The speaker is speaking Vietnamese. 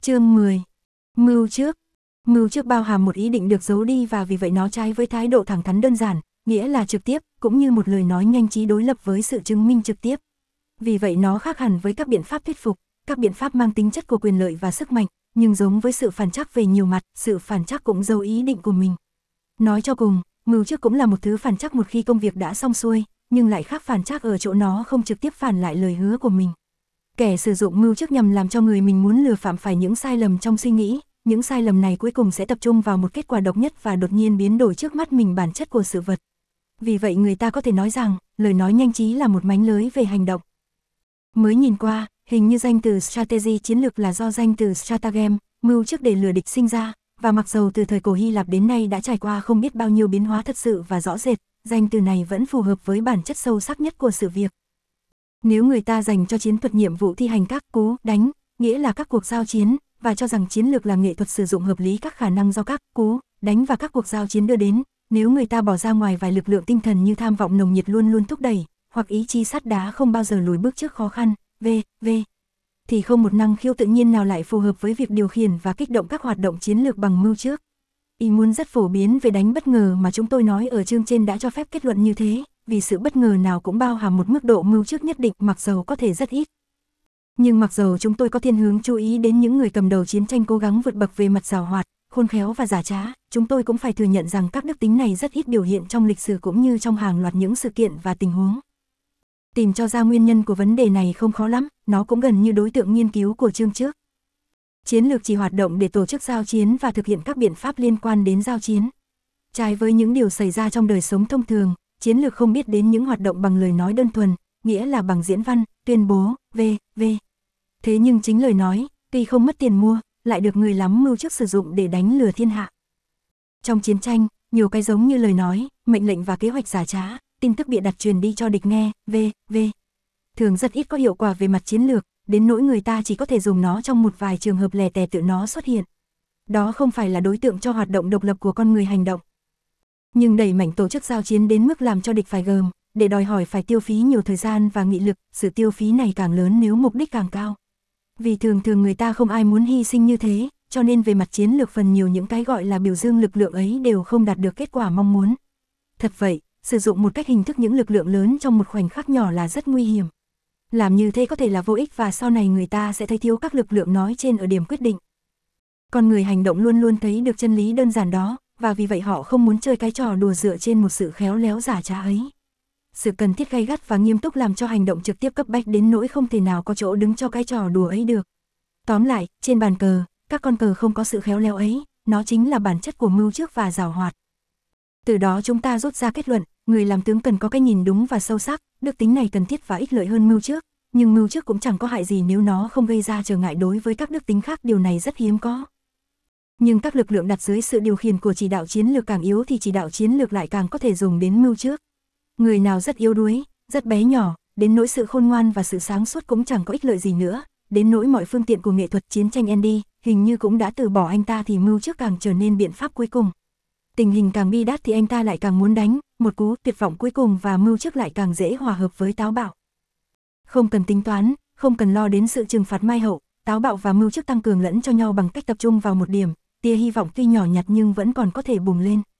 Chương 10. Mưu trước. Mưu trước bao hàm một ý định được giấu đi và vì vậy nó trái với thái độ thẳng thắn đơn giản, nghĩa là trực tiếp, cũng như một lời nói nhanh trí đối lập với sự chứng minh trực tiếp. Vì vậy nó khác hẳn với các biện pháp thuyết phục, các biện pháp mang tính chất của quyền lợi và sức mạnh, nhưng giống với sự phản trắc về nhiều mặt, sự phản trắc cũng giấu ý định của mình. Nói cho cùng, mưu trước cũng là một thứ phản trắc một khi công việc đã xong xuôi, nhưng lại khác phản trắc ở chỗ nó không trực tiếp phản lại lời hứa của mình. Kẻ sử dụng mưu trước nhằm làm cho người mình muốn lừa phạm phải những sai lầm trong suy nghĩ, những sai lầm này cuối cùng sẽ tập trung vào một kết quả độc nhất và đột nhiên biến đổi trước mắt mình bản chất của sự vật. Vì vậy người ta có thể nói rằng, lời nói nhanh trí là một mánh lới về hành động. Mới nhìn qua, hình như danh từ strategy chiến lược là do danh từ stratagem, mưu trước để lừa địch sinh ra, và mặc dầu từ thời cổ Hy Lạp đến nay đã trải qua không biết bao nhiêu biến hóa thật sự và rõ rệt, danh từ này vẫn phù hợp với bản chất sâu sắc nhất của sự việc. Nếu người ta dành cho chiến thuật nhiệm vụ thi hành các cú đánh, nghĩa là các cuộc giao chiến, và cho rằng chiến lược là nghệ thuật sử dụng hợp lý các khả năng do các cú đánh và các cuộc giao chiến đưa đến, nếu người ta bỏ ra ngoài vài lực lượng tinh thần như tham vọng nồng nhiệt luôn luôn thúc đẩy, hoặc ý chí sắt đá không bao giờ lùi bước trước khó khăn, thì không một năng khiếu tự nhiên nào lại phù hợp với việc điều khiển và kích động các hoạt động chiến lược bằng mưu trước. Ý muốn rất phổ biến về đánh bất ngờ mà chúng tôi nói ở chương trên đã cho phép kết luận như thế, vì sự bất ngờ nào cũng bao hàm một mức độ mưu trước nhất định mặc dầu có thể rất ít. Nhưng mặc dầu chúng tôi có thiên hướng chú ý đến những người cầm đầu chiến tranh cố gắng vượt bậc về mặt giàu hoạt, khôn khéo và giả trá, chúng tôi cũng phải thừa nhận rằng các đức tính này rất ít biểu hiện trong lịch sử cũng như trong hàng loạt những sự kiện và tình huống. Tìm cho ra nguyên nhân của vấn đề này không khó lắm, nó cũng gần như đối tượng nghiên cứu của chương trước. Chiến lược chỉ hoạt động để tổ chức giao chiến và thực hiện các biện pháp liên quan đến giao chiến. Trái với những điều xảy ra trong đời sống thông thường, chiến lược không biết đến những hoạt động bằng lời nói đơn thuần, nghĩa là bằng diễn văn, tuyên bố, v.v. Thế nhưng chính lời nói, tuy không mất tiền mua, lại được người lắm mưu trước sử dụng để đánh lừa thiên hạ. Trong chiến tranh, nhiều cái giống như lời nói, mệnh lệnh và kế hoạch giả trá, tin tức bịa đặt truyền đi cho địch nghe, v.v. thường rất ít có hiệu quả về mặt chiến lược, đến nỗi người ta chỉ có thể dùng nó trong một vài trường hợp lẻ tẻ tự nó xuất hiện. Đó không phải là đối tượng cho hoạt động độc lập của con người hành động. Nhưng đẩy mạnh tổ chức giao chiến đến mức làm cho địch phải gờm, để đòi hỏi phải tiêu phí nhiều thời gian và nghị lực, sự tiêu phí này càng lớn nếu mục đích càng cao. Vì thường người ta không ai muốn hy sinh như thế, cho nên về mặt chiến lược phần nhiều những cái gọi là biểu dương lực lượng ấy đều không đạt được kết quả mong muốn. Thật vậy, sử dụng một cách hình thức những lực lượng lớn trong một khoảnh khắc nhỏ là rất nguy hiểm. Làm như thế có thể là vô ích và sau này người ta sẽ thấy thiếu các lực lượng nói trên ở điểm quyết định. Con người hành động luôn luôn thấy được chân lý đơn giản đó, và vì vậy họ không muốn chơi cái trò đùa dựa trên một sự khéo léo giả trá ấy. Sự cần thiết gay gắt và nghiêm túc làm cho hành động trực tiếp cấp bách đến nỗi không thể nào có chỗ đứng cho cái trò đùa ấy được. Tóm lại, trên bàn cờ, các con cờ không có sự khéo léo ấy, nó chính là bản chất của mưu trước và giàu hoạt. Từ đó chúng ta rút ra kết luận, người làm tướng cần có cái nhìn đúng và sâu sắc, đức tính này cần thiết và ích lợi hơn mưu trước, nhưng mưu trước cũng chẳng có hại gì nếu nó không gây ra trở ngại đối với các đức tính khác, điều này rất hiếm có. Nhưng các lực lượng đặt dưới sự điều khiển của chỉ đạo chiến lược càng yếu thì chỉ đạo chiến lược lại càng có thể dùng đến mưu trước. Người nào rất yếu đuối, rất bé nhỏ, đến nỗi sự khôn ngoan và sự sáng suốt cũng chẳng có ích lợi gì nữa, đến nỗi mọi phương tiện của nghệ thuật chiến tranh Andy hình như cũng đã từ bỏ anh ta thì mưu trước càng trở nên biện pháp cuối cùng. Tình hình càng bi đát thì anh ta lại càng muốn đánh, một cú tuyệt vọng cuối cùng và mưu trước lại càng dễ hòa hợp với táo bạo. Không cần tính toán, không cần lo đến sự trừng phạt mai hậu, táo bạo và mưu trước tăng cường lẫn cho nhau bằng cách tập trung vào một điểm, tia hy vọng tuy nhỏ nhặt nhưng vẫn còn có thể bùng lên.